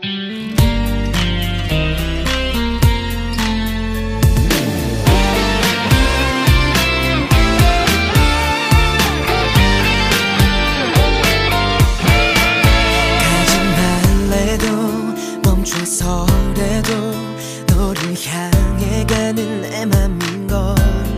멈춰서라도 너를 향해 가는 내 맘인걸.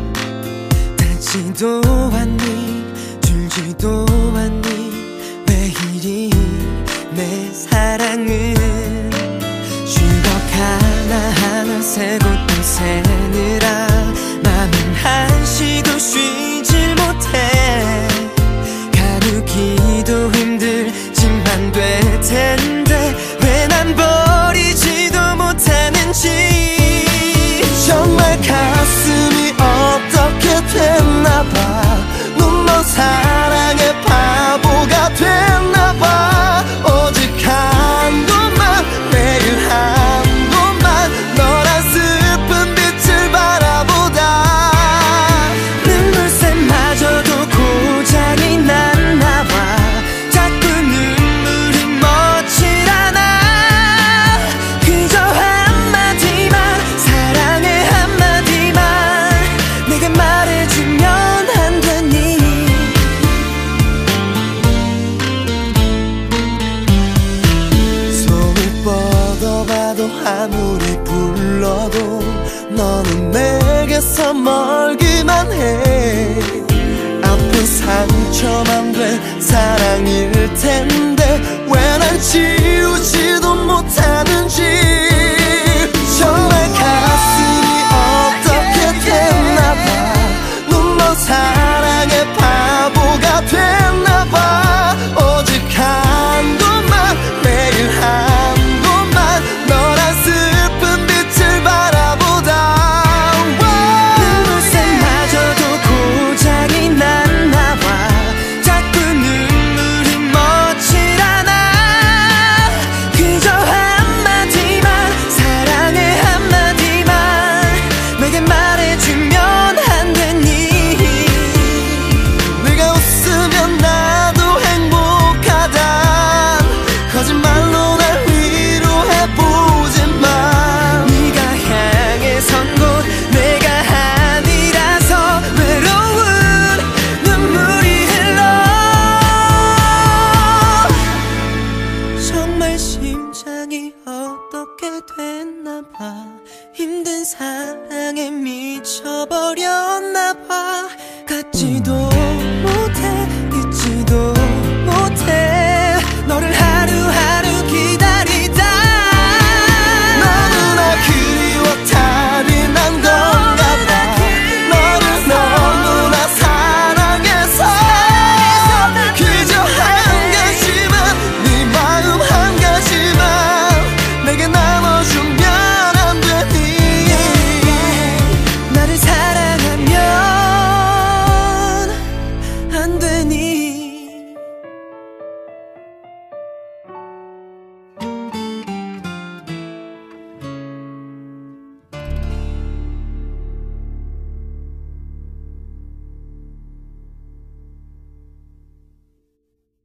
닿지도 않니 줄지도 않니 왜 이리 내 사랑은 추억 하나하나 세고 또 새느라 맘은 한시도 쉬질 못해. 가누기도 힘들지만 될 텐데 왜 난 버리지도 못하는지. 정말 가슴이 어떻게 됐나봐. 눈먼 사랑의 바보가 됐나봐. 오직 한 곳만 매일 한 곳만 너란 슬픈 빛을 바라보다 눈물샘마저도 고장이 났나봐. 자꾸 눈물이 멎질 않아. 그저 한마디만 사랑해 한마디만 내게 말해주면 안 되니. 손을 뻗어봐도 아무리 불러도 너는 내게서 멀기만 해.